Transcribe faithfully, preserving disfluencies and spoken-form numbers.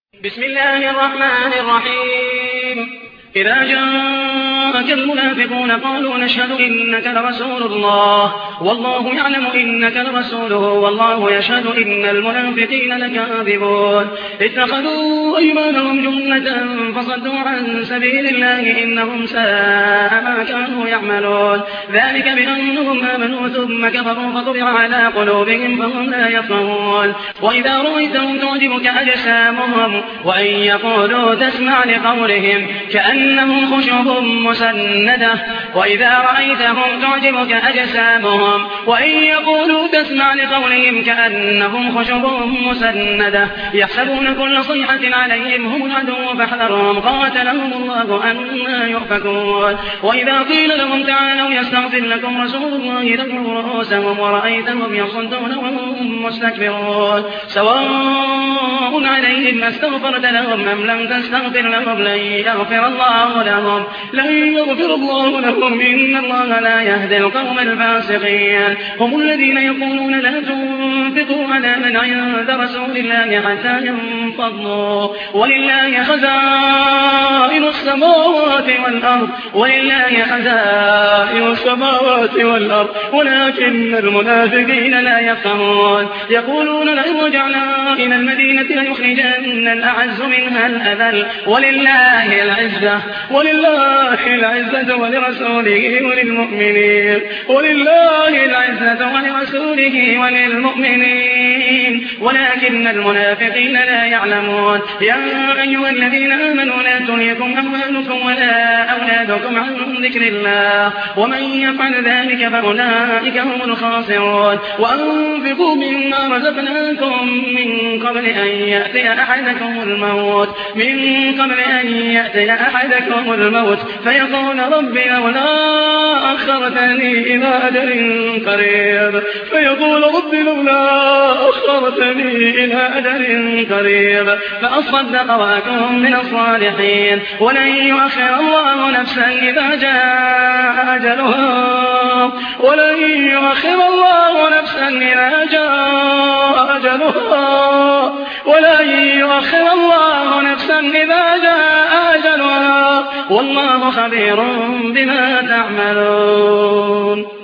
بسم الله الرحمن الرحيم إذا جاءك المنافقون قالوا نشهد إنك لرسول الله والله يعلم إنك لرسوله والله يشهد إن المنافقين لكاذبون اتخذوا أيمانهم جنة فصدوا عن سبيل الله إنهم ساء ما كانوا يعملون ذلك بأنهم آمنوا ثم كفروا فطبع على قلوبهم فهم لا يفقهون وإذا رأيتهم تعجبك أجسامهم وإن يقولوا تسمع لقولهم كأنهم خشب مسندة وإذا رأيتهم تعجبك أجسامهم وإن يقولوا تسمع لقولهم كأنهم خشب مسندة يحسبون كل صيحة عليهم هم العدو فاحذرهم قاتلهم الله أنا يؤفكون وإذا قيل لهم تعالوا يستغفر لكم رسول الله لووا رؤوسهم ورأيتهم يصدون وهم مستكبرون سواء عليهم استغفرت لهم أم لم تستغفر لهم لن يغفر الله لهم لن يغفر الله لهم إن الله لا يهدي القوم الفاسقين هم الذين يقولون لا تنفقوا على من عند رسول الله حتى ينفضوا ولله خزائن السماوات والأرض ولله خزائن السماوات والأرض ولكن المنافقين لا يفقهون يقولون لئن رجعنا إلى المدينة ليخرجن الأعز منها الأذل ولله العزة ولله العزة ولرسوله وللمؤمنين ولله العزة ولرسوله وللمؤمنين ولكن المنافقين لا يعلمون يا أيها الذين آمنوا لا تلهكم أموالكم ولا أولادكم عن ذكر الله ومن يفعل ذلك فأولئك هم الخاسرون وأنفقوا مما رزقناكم من قبل أن يأتي أحدكم الموت من قبل أن يأتي أحدكم الموت فيقول رب لولا أخرتني إلى أجل قريب فيقول رب لولا أخرتني إلى أجل قريب فأصدق وأكن من الصالحين ولن يؤخر الله نفسا إذا جاء أجلها ولن يؤخر الله نفسا إذا جاء أجلها ولن يؤخر الله نفسا إذا جاء أجلها والله خبير بما تعملون.